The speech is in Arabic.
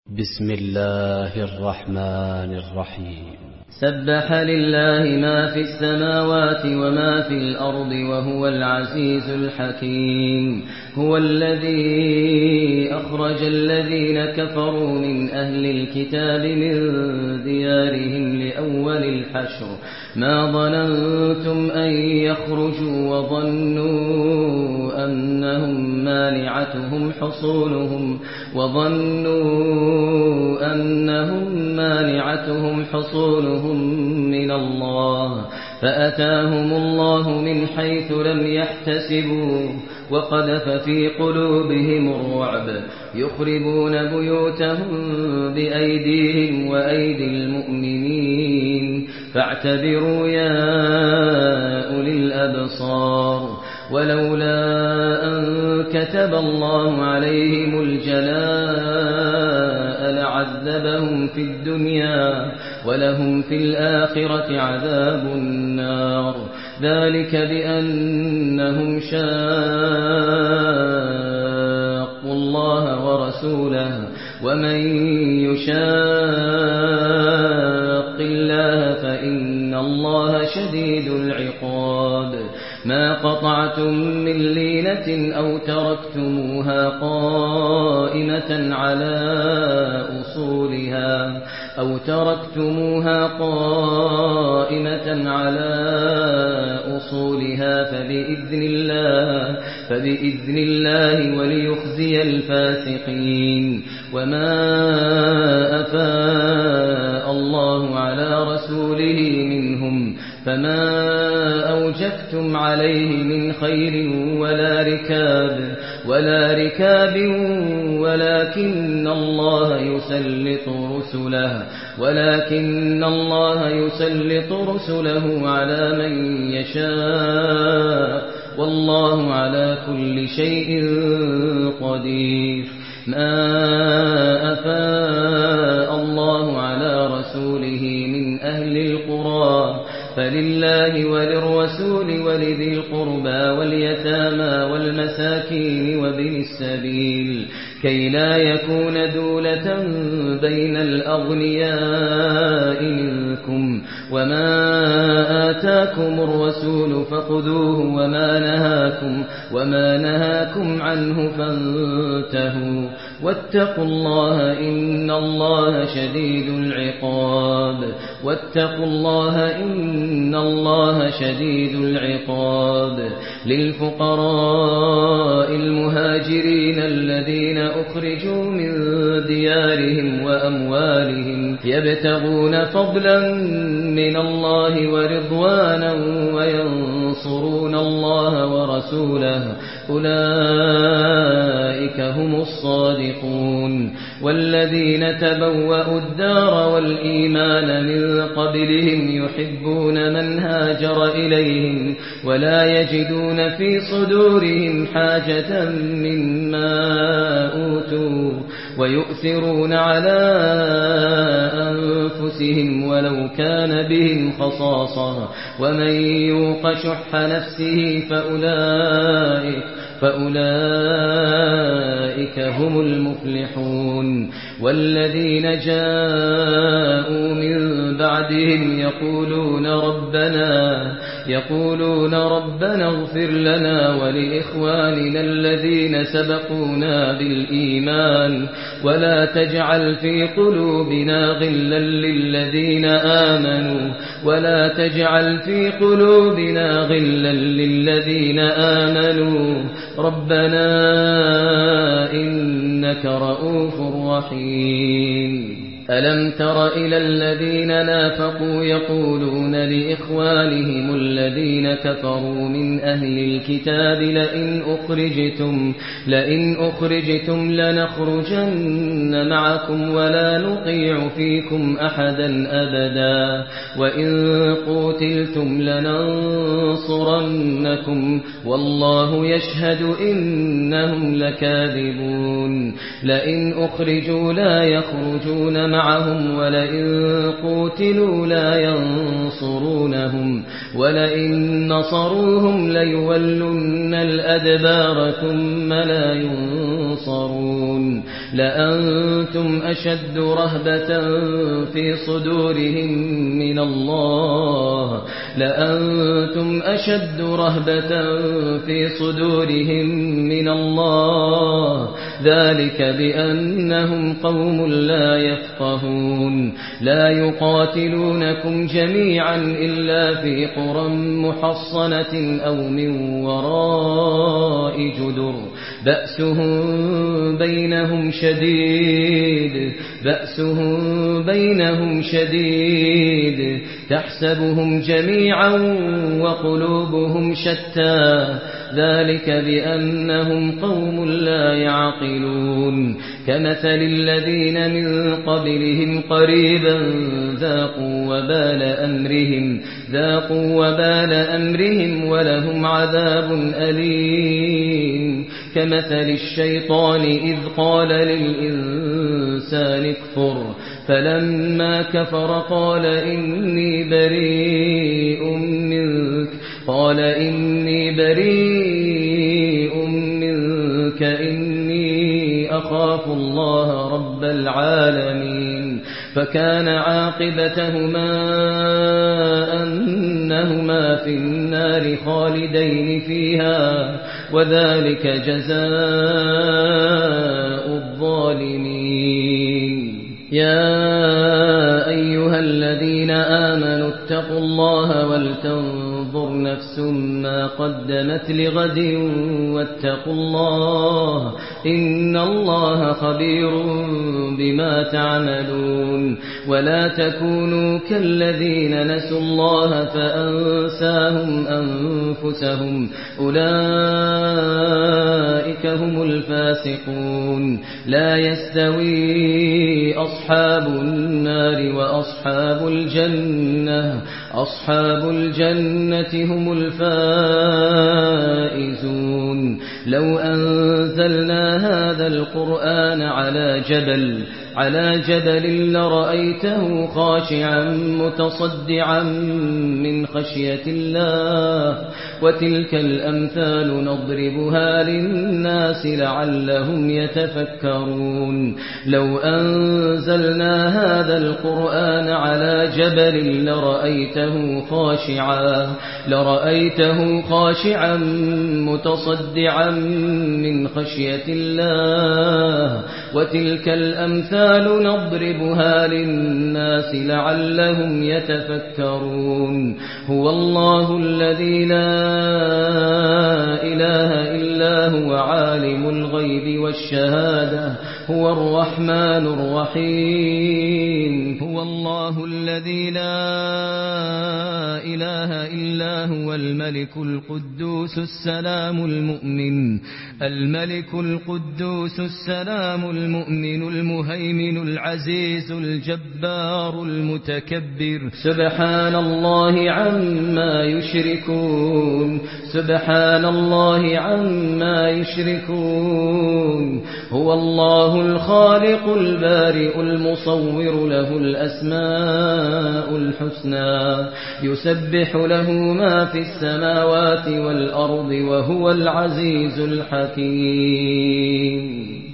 بسم الله الرحمن الرحيم. سبح لله ما في السماوات وما في الأرض وهو العزيز الحكيم. هو الذي أخرج الذين كفروا من أهل الكتاب من ديارهم لأول الحشر ما ظننتم أن يخرجوا وظنوا أنهم مانعتهم حصولهم من الله فأتاهم الله من حيث لم يحتسبوا وقذف في قلوبهم الرعب يخربون بيوتهم بأيديهم وأيدي المؤمنين فاعتبروا يا أولي الأبصار. ولولا أن كتب الله عليهم الجلاء لعذبهم في الدنيا ولهم في الآخرة عذاب النار. ذلك بأنهم شاقوا الله ورسوله ومن يشاق الله فإن الله شديد العقاب. ما قطعتم من لينة أو تركتموها قائمة على أصولها فبإذن الله وليخزي الفاسقين. وما أفاء الله على رسوله منهم فما أوجفتم عليه من خيل ولا ركاب ولكن الله يسلط رسله على من يشاء والله على كل شيء قدير. ما أفاء الله على رسوله من أهل القرى فلله وللرسول ولذي القربى واليتامى والمساكين وابن السبيل كي لا يكون دولة بين الأغنياء منكم. وما آتاكم الرسول فخذوه وما نهاكم عنه فانتهوا واتقوا الله إن الله شديد العقاب. للفقراء المهاجرين الذين أخرجوا من ديارهم وأموالهم يبتغون فضلا من الله ورضوانا وينصرون الله ورسوله أولئك هم الصادقون. والذين تبوأوا الدار والإيمان من قبلهم يحبون من هاجر إليهم ولا يجدون في صدورهم حاجة مما أوتوا ويؤثرون على أنفسهم ولو كان بهم خصاصة ومن يوق شح نفسه فأولئك هم المفلحون. والذين جاءوا من بعدهم يقولون ربنا اغفر لنا ولإخواننا الذين سبقونا بالإيمان ولا تجعل في قلوبنا غلا للذين آمنوا ربنا إنك رؤوف رحيم. ألم تر إلى الذين نافقوا يقولون لإخوانهم الذين كفروا من أهل الكتاب لئن أخرجتم لنخرجن معكم ولا نطيع فيكم أحدا أبدا وإن قوتلتم لننصرنكم والله يشهد إنهم لكاذبون. لئن أخرجوا لا يخرجون معهم ولئن قوتلوا لا ينصرونهم ولئن نصروهم ليولن الأدبار ثم لا ينصرون لأنتم أشد رهبة في صدورهم من الله ذلك بأنهم قوم لا يفقهون لا يقاتلونكم جميعا إلا في قرى محصنة أو من وراء جدر بأسهم بينهم شديد تحسبهم جميعا وقلوبهم شتى ذلك بأنهم قوم لا يعقلون كمثل الذين من قبلهم قريبا ذاقوا وبال أمرهم ولهم عذاب أليم كمثل الشيطان إذ قال للإنسان اكفر فلما كفر قال إني بريء منك إني أخاف الله رب العالمين فكان عاقبتهما أنهما في النار خالدين فيها وذلك جزاء الظالمين يا أيها الذين آمنوا اتقوا الله ولتنظر نفس ما قدمت لغد واتقوا الله إن الله خبير بما تعملون ولا تكونوا كالذين نسوا الله فأنساهم أنفسهم أولئك هم الفاسقون لا يستوي أصحاب النار وأصحاب الجنة هم الفائزون لو أنزلنا هذا القرآن على جبل لرأيته خاشعا متصدعا من خشية الله وتلك الأمثال نضربها للناس لعلهم يتفكرون لو أنزلنا هذا القرآن على جبل لرأيته خاشعا متصدعا من خشية الله وتلك الأمثال نضربها للناس لعلهم يتفكرون هو الله الذي لا إله إلا هو عالم الغيب والشهادة هو الرحمن الرحيم هو الله الذي لا إله إلا هو الملك القدوس السلام المؤمن المهيمن العزيز الجبار المتكبر سبحان الله عما يشركون هو الله الخالق البارئ المصور له الأسماء الحسنى يسبح له ما في السماوات والأرض وهو العزيز الحكيم